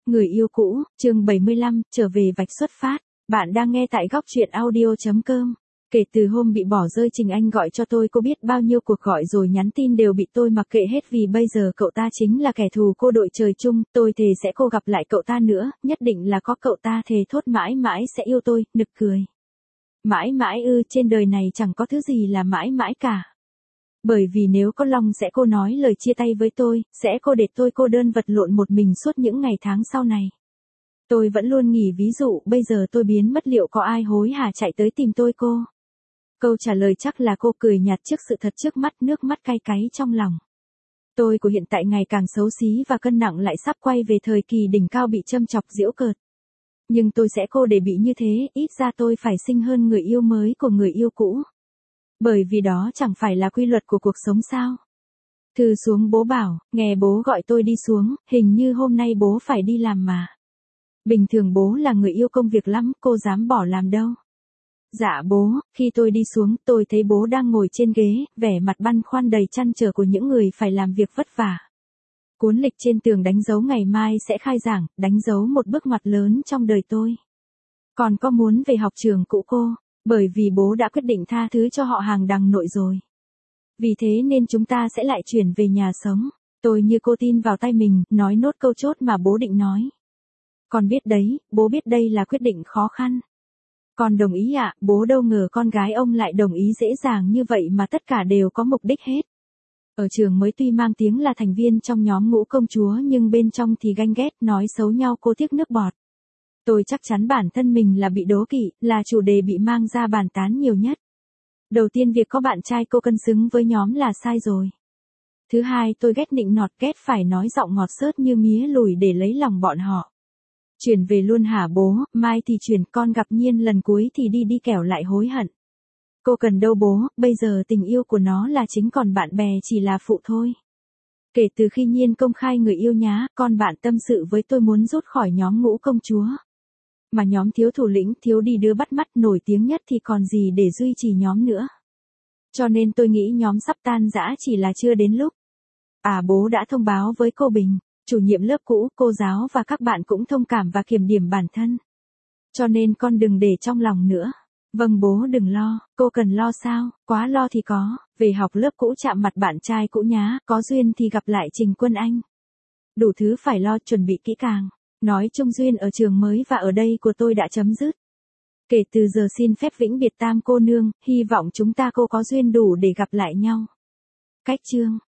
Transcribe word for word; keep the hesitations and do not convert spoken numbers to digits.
Người yêu cũ, chương bảy mươi lăm, trở về vạch xuất phát. Bạn đang nghe tại góc truyện audio chấm com. Kể từ hôm bị bỏ rơi Trình Anh gọi cho tôi, cô biết bao nhiêu cuộc gọi rồi nhắn tin đều bị tôi mặc kệ hết vì bây giờ cậu ta chính là kẻ thù cô đội trời chung. Tôi thề sẽ cô gặp lại cậu ta nữa, nhất định là có cậu ta, thề thốt mãi mãi sẽ yêu tôi, nực cười. Mãi mãi ư, trên đời này chẳng có thứ gì là mãi mãi cả. Bởi vì nếu có lòng sẽ cô nói lời chia tay với tôi, sẽ cô để tôi cô đơn vật lộn một mình suốt những ngày tháng sau này. Tôi vẫn luôn nghĩ ví dụ bây giờ tôi biến mất liệu có ai hối hả chạy tới tìm tôi cô? Câu trả lời chắc là cô cười nhạt trước sự thật trước mắt, nước mắt cay cáy trong lòng. Tôi của hiện tại ngày càng xấu xí và cân nặng lại sắp quay về thời kỳ đỉnh cao bị châm chọc giễu cợt. Nhưng tôi sẽ cô để bị như thế, ít ra tôi phải xinh hơn người yêu mới của người yêu cũ. Bởi vì đó chẳng phải là quy luật của cuộc sống sao? Thư xuống bố bảo, nghe bố gọi tôi đi xuống, hình như hôm nay bố phải đi làm mà. Bình thường bố là người yêu công việc lắm, cô dám bỏ làm đâu. Dạ bố, khi tôi đi xuống, tôi thấy bố đang ngồi trên ghế, vẻ mặt băn khoăn đầy trăn trở của những người phải làm việc vất vả. Cuốn lịch trên tường đánh dấu ngày mai sẽ khai giảng, đánh dấu một bước ngoặt lớn trong đời tôi. Còn có muốn về học trường cũ cô, bởi vì bố đã quyết định tha thứ cho họ hàng đằng nội rồi. Vì thế nên chúng ta sẽ lại chuyển về nhà sống. Tôi như cô tin vào tay mình, nói nốt câu chốt mà bố định nói. Con biết đấy, bố biết đây là quyết định khó khăn. Con đồng ý ạ, à, bố đâu ngờ con gái ông lại đồng ý dễ dàng như vậy mà tất cả đều có mục đích hết. Ở trường mới tuy mang tiếng là thành viên trong nhóm ngũ công chúa nhưng bên trong thì ganh ghét, nói xấu nhau cô tiếc nước bọt. Tôi chắc chắn bản thân mình là bị đố kỵ, là chủ đề bị mang ra bàn tán nhiều nhất. Đầu tiên việc có bạn trai cô cân xứng với nhóm là sai rồi. Thứ hai tôi ghét nịnh nọt, ghét phải nói giọng ngọt xớt như mía lùi để lấy lòng bọn họ. Chuyển về luôn hả bố, mai thì chuyển, con gặp Nhiên lần cuối thì đi đi kẻo lại hối hận. Cô cần đâu bố, bây giờ tình yêu của nó là chính còn bạn bè chỉ là phụ thôi. Kể từ khi Nhiên công khai người yêu nhá, con bạn tâm sự với tôi muốn rút khỏi nhóm ngũ công chúa. Mà nhóm thiếu thủ lĩnh, thiếu đi đứa bắt mắt nổi tiếng nhất thì còn gì để duy trì nhóm nữa. Cho nên tôi nghĩ nhóm sắp tan rã chỉ là chưa đến lúc. À bố đã thông báo với cô Bình, chủ nhiệm lớp cũ, cô giáo và các bạn cũng thông cảm và kiểm điểm bản thân. Cho nên con đừng để trong lòng nữa. Vâng bố đừng lo, cô cần lo sao, quá lo thì có, về học lớp cũ chạm mặt bạn trai cũ nhá, có duyên thì gặp lại Trình Quân Anh. Đủ thứ phải lo, chuẩn bị kỹ càng. Nói chung duyên ở trường mới và ở đây của tôi đã chấm dứt. Kể từ giờ xin phép vĩnh biệt Tam cô nương, hy vọng chúng ta cô có duyên đủ để gặp lại nhau. Cách chương